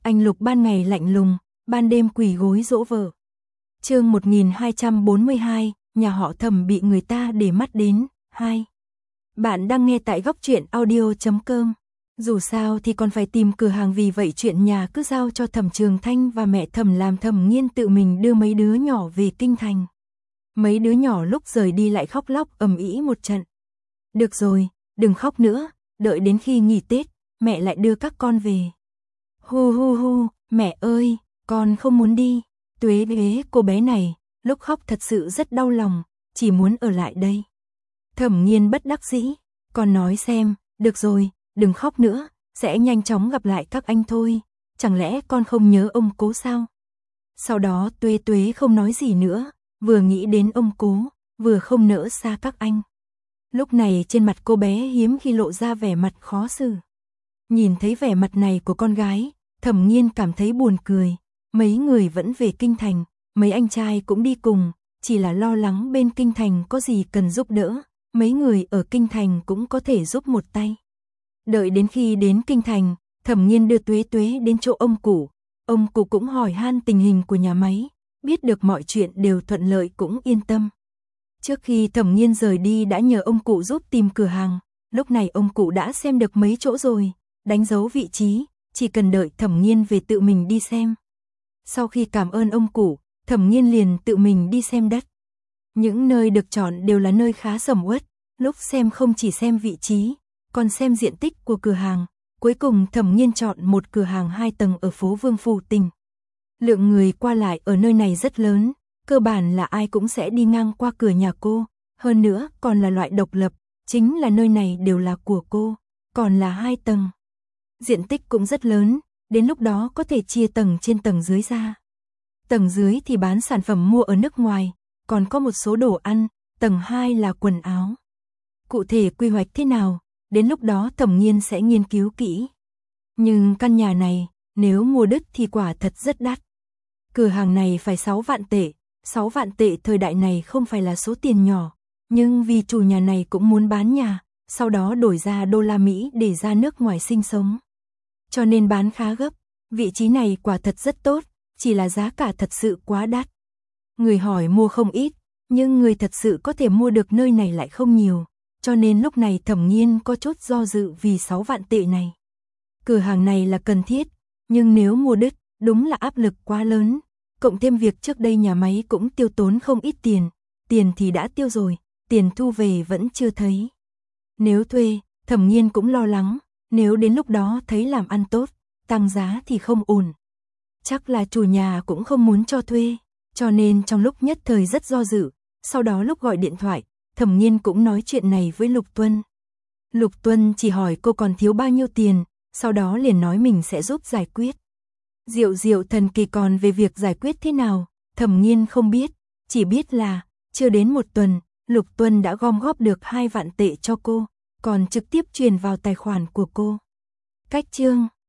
Anh Lục ban ngày lạnh lùng, ban đêm quỳ gối dỗ vợ. Chương 1242, nhà họ Thẩm bị người ta để mắt đến. 2. Bạn đang nghe tại góc truyện audio.com. Dù sao thì còn phải tìm cửa hàng, vì vậy chuyện nhà cứ giao cho Thẩm Trường Thanh và mẹ Thẩm làm. Thẩm Nghiên tự mình đưa mấy đứa nhỏ về kinh thành. Mấy đứa nhỏ lúc rời đi lại khóc lóc ầm ĩ một trận. Được rồi, đừng khóc nữa, đợi đến khi nghỉ Tết, mẹ lại đưa các con về. Hu hu hu, mẹ ơi, con không muốn đi. Tuế Tuế, cô bé này, lúc khóc thật sự rất đau lòng, chỉ muốn ở lại đây. Thẩm Nghiên bất đắc dĩ, con nói xem, được rồi, đừng khóc nữa, sẽ nhanh chóng gặp lại các anh thôi, chẳng lẽ con không nhớ ông Cố sao? Sau đó Tuế Tuế không nói gì nữa, vừa nghĩ đến ông Cố, vừa không nỡ xa các anh. Lúc này trên mặt cô bé hiếm khi lộ ra vẻ mặt khó xử. Nhìn thấy vẻ mặt này của con gái, Thẩm Nghiên cảm thấy buồn cười. Mấy người vẫn về kinh thành, mấy anh trai cũng đi cùng, chỉ là lo lắng bên kinh thành có gì cần giúp đỡ, mấy người ở kinh thành cũng có thể giúp một tay. Đợi đến khi đến kinh thành, Thẩm Nghiên đưa Tuế Tuế đến chỗ ông cụ cũng hỏi han tình hình của nhà máy, biết được mọi chuyện đều thuận lợi cũng yên tâm. Trước khi Thẩm Nghiên rời đi đã nhờ ông cụ giúp tìm cửa hàng, lúc này ông cụ đã xem được mấy chỗ rồi, đánh dấu vị trí, chỉ cần đợi Thẩm Nghiên về tự mình đi xem. Sau khi cảm ơn ông cụ, Thẩm Nghiên liền tự mình đi xem đất. Những nơi được chọn đều là nơi khá sầm uất, lúc xem không chỉ xem vị trí, còn xem diện tích của cửa hàng. Cuối cùng Thẩm Nghiên chọn một cửa hàng 2 tầng ở phố Vương Phủ Tỉnh. Lượng người qua lại ở nơi này rất lớn, cơ bản là ai cũng sẽ đi ngang qua cửa nhà cô, hơn nữa còn là loại độc lập, chính là nơi này đều là của cô, còn là 2 tầng. Diện tích cũng rất lớn, đến lúc đó có thể chia tầng trên tầng dưới ra. Tầng dưới thì bán sản phẩm mua ở nước ngoài, còn có một số đồ ăn, tầng 2 là quần áo. Cụ thể quy hoạch thế nào, đến lúc đó Thẩm Nghiên sẽ nghiên cứu kỹ. Nhưng căn nhà này, nếu mua đứt thì quả thật rất đắt. Cửa hàng này phải 6 vạn tệ, 6 vạn tệ thời đại này không phải là số tiền nhỏ, nhưng vì chủ nhà này cũng muốn bán nhà, sau đó đổi ra đô la Mỹ để ra nước ngoài sinh sống. Cho nên bán khá gấp, vị trí này quả thật rất tốt, chỉ là giá cả thật sự quá đắt. Người hỏi mua không ít, nhưng người thật sự có thể mua được nơi này lại không nhiều, cho nên lúc này Thẩm Nghiên có chút do dự vì 6 vạn tệ này. Cửa hàng này là cần thiết, nhưng nếu mua đứt, đúng là áp lực quá lớn, cộng thêm việc trước đây nhà máy cũng tiêu tốn không ít tiền, tiền thì đã tiêu rồi, tiền thu về vẫn chưa thấy. Nếu thuê, Thẩm Nghiên cũng lo lắng, nếu đến lúc đó thấy làm ăn tốt, tăng giá thì không ổn. Chắc là chủ nhà cũng không muốn cho thuê, cho nên trong lúc nhất thời rất do dự, sau đó lúc gọi điện thoại, Thẩm Nghiên cũng nói chuyện này với Lục Tuân. Lục Tuân chỉ hỏi cô còn thiếu bao nhiêu tiền, sau đó liền nói mình sẽ giúp giải quyết. Diệu diệu thần kỳ, còn về việc giải quyết thế nào, Thẩm Nghiên không biết, chỉ biết là chưa đến một tuần, Lục Tuân đã gom góp được 2 vạn tệ cho cô, còn trực tiếp truyền vào tài khoản của cô. Cách chương